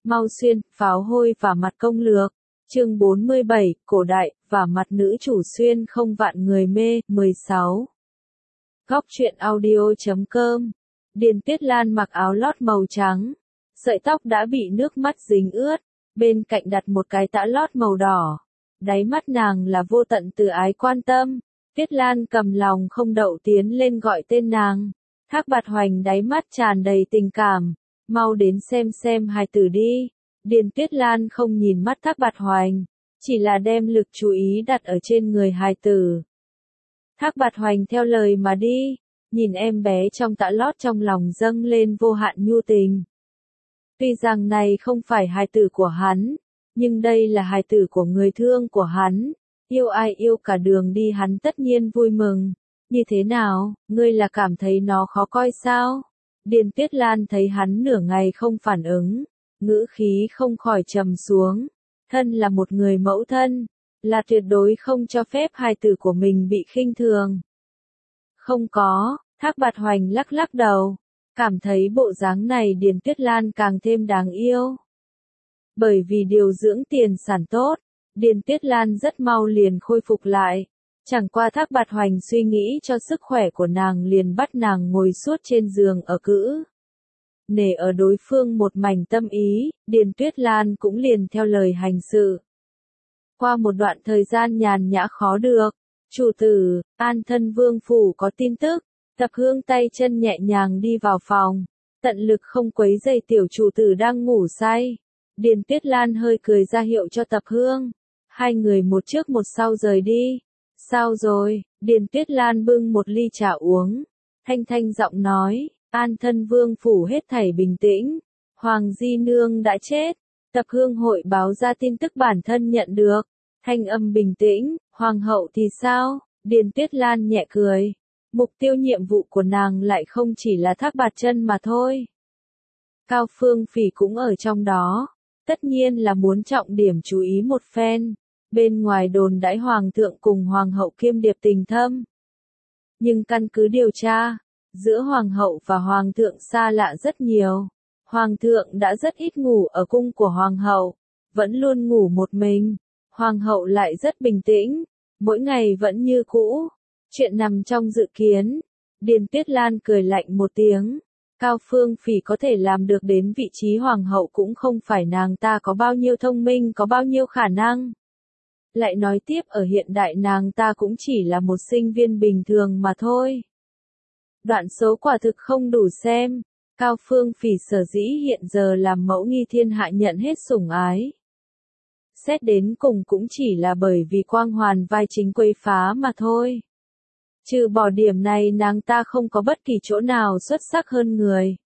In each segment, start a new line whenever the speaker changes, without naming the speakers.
Mau xuyên, pháo hôi và mặt công lược. Chương 47, cổ đại, và mặt nữ chủ xuyên không vạn người mê, 16. Góc truyện audio.com. Điền Tuyết Lan mặc áo lót màu trắng. Sợi tóc đã bị nước mắt dính ướt, bên cạnh đặt một cái tã lót màu đỏ. Đáy mắt nàng là vô tận từ ái quan tâm. Tuyết Lan cầm lòng không đậu tiến lên gọi tên nàng. Thác Bạt Hoành đáy mắt tràn đầy tình cảm. Mau đến xem hài tử đi. Điền Tuyết Lan không nhìn mắt Thác Bạt Hoành, chỉ là đem lực chú ý đặt ở trên người hài tử. Thác Bạt Hoành theo lời mà đi, nhìn em bé trong tã lót trong lòng dâng lên vô hạn nhu tình. Tuy rằng này không phải hài tử của hắn, nhưng đây là hài tử của người thương của hắn, yêu ai yêu cả đường đi hắn tất nhiên vui mừng. Như thế nào, ngươi là cảm thấy nó khó coi sao? Điền Tuyết Lan thấy hắn nửa ngày không phản ứng, ngữ khí không khỏi trầm xuống. Thân là một người mẫu thân, là tuyệt đối không cho phép hài tử của mình bị khinh thường. Không có, Thác Bạt Hoành lắc lắc đầu, cảm thấy bộ dáng này Điền Tuyết Lan càng thêm đáng yêu. Bởi vì điều dưỡng tiền sản tốt, Điền Tuyết Lan rất mau liền khôi phục lại. Chẳng qua Thác Bạt Hoành suy nghĩ cho sức khỏe của nàng liền bắt nàng ngồi suốt trên giường ở cữ. Nể ở đối phương một mảnh tâm ý, Điền Tuyết Lan cũng liền theo lời hành sự. Qua một đoạn thời gian nhàn nhã khó được, chủ tử, An Thân Vương phủ có tin tức, Tập Hương tay chân nhẹ nhàng đi vào phòng, tận lực không quấy rầy tiểu chủ tử đang ngủ say. Điền Tuyết Lan hơi cười ra hiệu cho Tập Hương, hai người một trước một sau rời đi. Sao rồi? Điền Tuyết Lan bưng một ly trà uống, thanh giọng nói, An Thân Vương phủ hết thảy bình tĩnh, Hoàng Di Nương đã chết. Tập Hương hội báo ra tin tức bản thân nhận được, thanh âm bình tĩnh, Hoàng hậu thì sao? Điền Tuyết Lan nhẹ cười, mục tiêu nhiệm vụ của nàng lại không chỉ là Thác Bạt Chân mà thôi. Cao Phương Phỉ cũng ở trong đó, tất nhiên là muốn trọng điểm chú ý một phen. Bên ngoài đồn đãi hoàng thượng cùng hoàng hậu kiêm điệp tình thâm. Nhưng căn cứ điều tra, giữa hoàng hậu và hoàng thượng xa lạ rất nhiều. Hoàng thượng đã rất ít ngủ ở cung của hoàng hậu, vẫn luôn ngủ một mình. Hoàng hậu lại rất bình tĩnh, mỗi ngày vẫn như cũ. Chuyện nằm trong dự kiến. Điền Tuyết Lan cười lạnh một tiếng. Cao Phương Phỉ có thể làm được đến vị trí hoàng hậu cũng không phải nàng ta có bao nhiêu thông minh, có bao nhiêu khả năng. Lại nói tiếp ở hiện đại nàng ta cũng chỉ là một sinh viên bình thường mà thôi. Đoạn số quả thực không đủ xem. Cao Phương Phỉ sở dĩ hiện giờ làm mẫu nghi thiên hạ nhận hết sủng ái. Xét đến cùng cũng chỉ là bởi vì quang hoàn vai chính quấy phá mà thôi. Trừ bỏ điểm này nàng ta không có bất kỳ chỗ nào xuất sắc hơn người.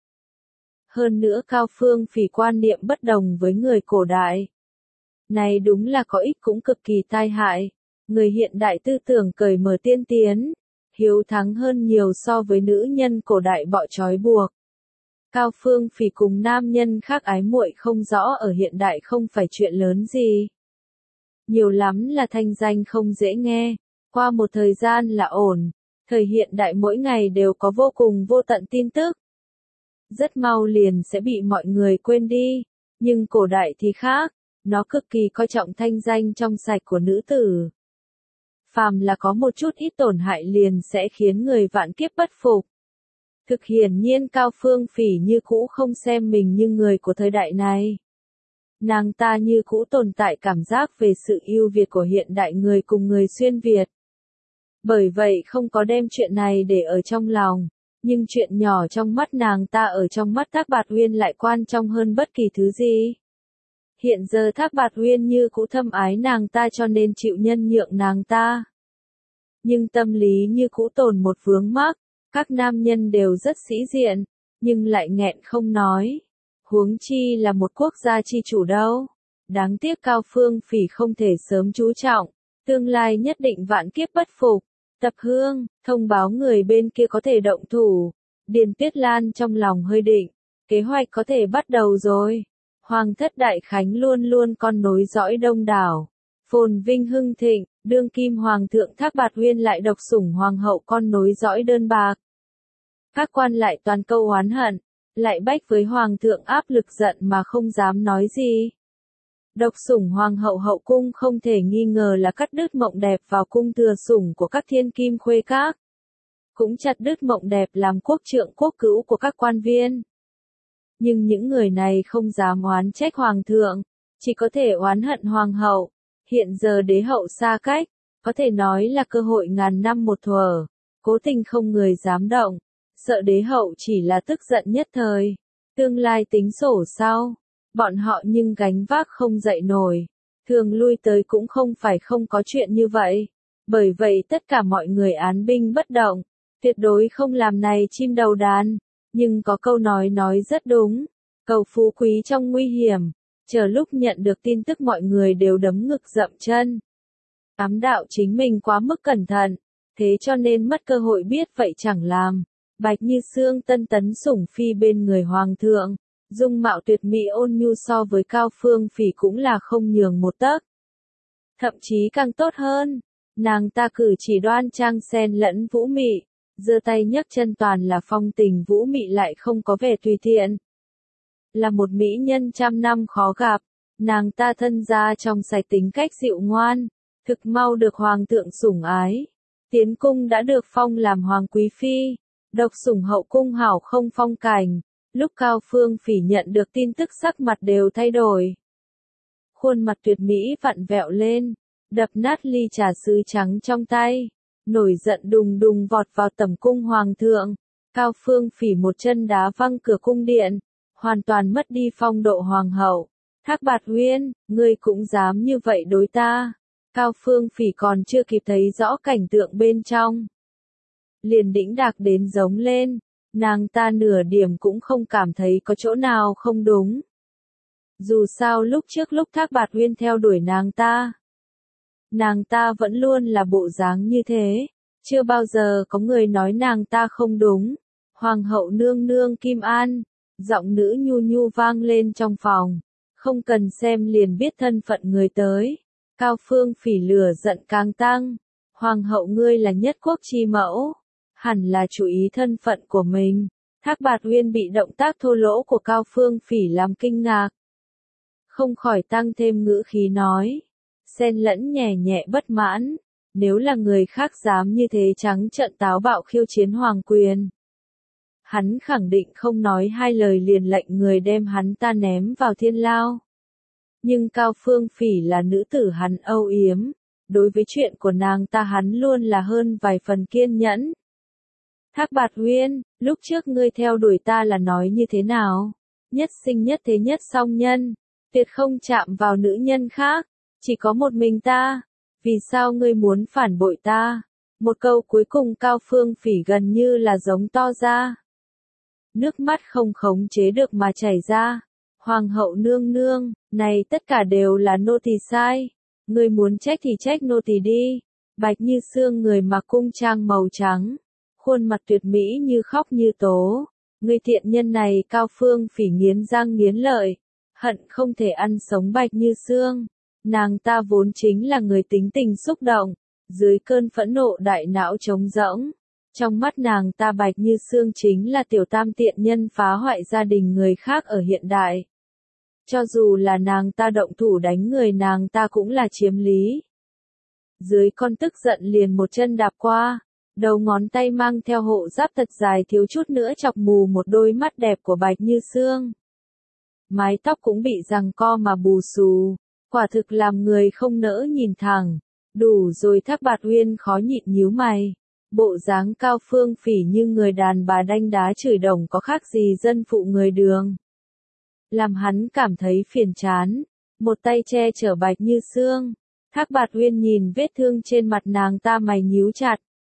Hơn nữa Cao Phương Phỉ quan niệm bất đồng với người cổ đại. Này đúng là có ích cũng cực kỳ tai hại. Người hiện đại tư tưởng cởi mở tiên tiến, hiếu thắng hơn nhiều so với nữ nhân cổ đại bọ trói buộc. Cao Phương Phỉ cùng nam nhân khác ái muội không rõ ở hiện đại không phải chuyện lớn gì. Nhiều lắm là thanh danh không dễ nghe, qua một thời gian là ổn. Thời hiện đại mỗi ngày đều có vô cùng vô tận tin tức. Rất mau liền sẽ bị mọi người quên đi, nhưng cổ đại thì khác. Nó cực kỳ coi trọng thanh danh trong sạch của nữ tử. Phàm là có một chút ít tổn hại liền sẽ khiến người vạn kiếp bất phục. Thực hiển nhiên Cao Phương Phỉ như cũ không xem mình như người của thời đại này. Nàng ta như cũ tồn tại cảm giác về sự ưu việt của hiện đại người cùng người xuyên Việt. Bởi vậy không có đem chuyện này để ở trong lòng, nhưng chuyện nhỏ trong mắt nàng ta ở trong mắt Thác Bạt Uyên lại quan trọng hơn bất kỳ thứ gì. Hiện giờ Thác Bạt Uyên như cũ thâm ái nàng ta cho nên chịu nhân nhượng nàng ta. Nhưng tâm lý như cũ tồn một vướng mắc, các nam nhân đều rất sĩ diện, nhưng lại nghẹn không nói. Huống chi là một quốc gia chi chủ đâu. Đáng tiếc Cao Phương Phỉ không thể sớm chú trọng, tương lai nhất định vạn kiếp bất phục. Tập Hương, thông báo người bên kia có thể động thủ. Điền Tuyết Lan trong lòng hơi định, kế hoạch có thể bắt đầu rồi. Hoàng thất đại khánh luôn luôn con nối dõi đông đảo, phồn vinh hưng thịnh, đương kim hoàng thượng Thác Bạt Uyên lại độc sủng hoàng hậu con nối dõi đơn bạc. Các quan lại toàn câu oán hận, lại bách với hoàng thượng áp lực giận mà không dám nói gì. Độc sủng hoàng hậu hậu cung không thể nghi ngờ là cắt đứt mộng đẹp vào cung thừa sủng của các thiên kim khuê các. Cũng chặt đứt mộng đẹp làm quốc trượng quốc cữu của các quan viên. Nhưng những người này không dám oán trách hoàng thượng, chỉ có thể oán hận hoàng hậu. Hiện giờ đế hậu xa cách, có thể nói là cơ hội ngàn năm một thuở, cố tình không người dám động, sợ đế hậu chỉ là tức giận nhất thời, tương lai tính sổ sau, bọn họ nhưng gánh vác không dậy nổi, thường lui tới cũng không phải không có chuyện như vậy, bởi vậy tất cả mọi người án binh bất động, tuyệt đối không làm này chim đầu đàn, nhưng có câu nói rất đúng, cầu phú quý trong nguy hiểm. Chờ lúc nhận được tin tức mọi người đều đấm ngực dậm chân. Ám đạo chính mình quá mức cẩn thận, thế cho nên mất cơ hội biết vậy chẳng làm. Bạch Như Sương tân tấn sủng phi bên người hoàng thượng, dung mạo tuyệt mỹ ôn nhu so với Cao Phương Phỉ cũng là không nhường một tấc. Thậm chí càng tốt hơn, nàng ta cử chỉ đoan trang xen lẫn vũ mị, giơ tay nhấc chân toàn là phong tình vũ mị lại không có vẻ tùy tiện. Là một mỹ nhân trăm năm khó gặp, nàng ta thân ra trong sạch tính cách dịu ngoan, thực mau được hoàng thượng sủng ái. Tiến cung đã được phong làm hoàng quý phi, độc sủng hậu cung hảo không phong cảnh, lúc Cao Phương Phỉ nhận được tin tức sắc mặt đều thay đổi. Khuôn mặt tuyệt mỹ vặn vẹo lên, đập nát ly trà sứ trắng trong tay, nổi giận đùng đùng vọt vào tẩm cung hoàng thượng. Cao Phương Phỉ một chân đá văng cửa cung điện, hoàn toàn mất đi phong độ hoàng hậu. Thác Bạt Uyên, ngươi cũng dám như vậy đối ta. Cao Phương Phỉ còn chưa kịp thấy rõ cảnh tượng bên trong, liền đĩnh đạc đến giống lên, nàng ta nửa điểm cũng không cảm thấy có chỗ nào không đúng. Dù sao lúc trước lúc Thác Bạt Uyên theo đuổi nàng ta vẫn luôn là bộ dáng như thế, chưa bao giờ có người nói nàng ta không đúng. Hoàng hậu nương nương Kim An, giọng nữ nhu nhu vang lên trong phòng, không cần xem liền biết thân phận người tới. Cao Phương Phỉ lửa giận càng tăng, hoàng hậu ngươi là nhất quốc chi mẫu, hẳn là chú ý thân phận của mình. Thác Bạt Uyên bị động tác thô lỗ của Cao Phương Phỉ làm kinh ngạc, không khỏi tăng thêm ngữ khí nói, xen lẫn nhẹ nhẹ bất mãn, nếu là người khác dám như thế trắng trợn táo bạo khiêu chiến hoàng quyền, hắn khẳng định không nói hai lời liền lệnh người đem hắn ta ném vào thiên lao. Nhưng Cao Phương Phỉ là nữ tử hắn âu yếm, đối với chuyện của nàng ta hắn luôn là hơn vài phần kiên nhẫn. Thác Bạt Uyên, lúc trước ngươi theo đuổi ta là nói như thế nào? Nhất sinh nhất thế nhất song nhân, tuyệt không chạm vào nữ nhân khác, chỉ có một mình ta. Vì sao ngươi muốn phản bội ta? Một câu cuối cùng Cao Phương Phỉ gần như là giống to ra. Nước mắt không khống chế được mà chảy ra. Hoàng hậu nương nương, này tất cả đều là nô tỳ sai. Ngươi muốn trách thì trách nô tỳ đi. Bạch Như Sương người mặc cung trang màu trắng, khuôn mặt tuyệt mỹ như khóc như tố. Ngươi tiện nhân này Cao Phương Phỉ nghiến răng nghiến lợi, hận không thể ăn sống Bạch Như Sương. Nàng ta vốn chính là người tính tình xúc động, dưới cơn phẫn nộ đại não trống rỗng. Trong mắt nàng ta Bạch Như Sương chính là tiểu tam tiện nhân phá hoại gia đình người khác ở hiện đại. Cho dù là nàng ta động thủ đánh người nàng ta cũng là chiếm lý. Dưới con tức giận liền một chân đạp qua, đầu ngón tay mang theo hộ giáp thật dài thiếu chút nữa chọc mù một đôi mắt đẹp của Bạch Như Sương. Mái tóc cũng bị giằng co mà bù xù, quả thực làm người không nỡ nhìn thẳng. Đủ rồi. Thác Bạt Uyên khó nhịn nhíu mày. Bộ dáng Cao Phương Phỉ như người đàn bà đanh đá chửi đồng có khác gì dân phụ người đường. Làm hắn cảm thấy phiền chán, một tay che chở Bạch Như Sương. Thác Bạt Uyên nhìn vết thương trên mặt nàng ta mày nhíu chặt.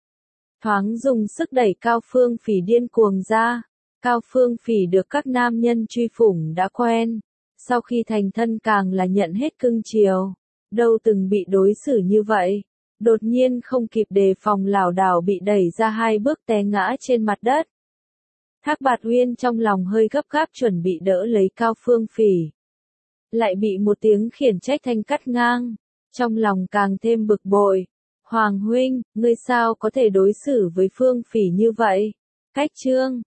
Thoáng dùng sức đẩy Cao Phương Phỉ điên cuồng ra. Cao Phương Phỉ được các nam nhân truy phủng đã quen, sau khi thành thân càng là nhận hết cưng chiều, đâu từng bị đối xử như vậy. Đột nhiên không kịp đề phòng lảo đảo bị đẩy ra 2 bước té ngã trên mặt đất. Thác Bạt Uyên trong lòng hơi gấp gáp chuẩn bị đỡ lấy Cao Phương Phỉ, lại bị một tiếng khiển trách thanh cắt ngang, trong lòng càng thêm bực bội. Hoàng huynh, ngươi sao có thể đối xử với Phương Phỉ như vậy? Cách chương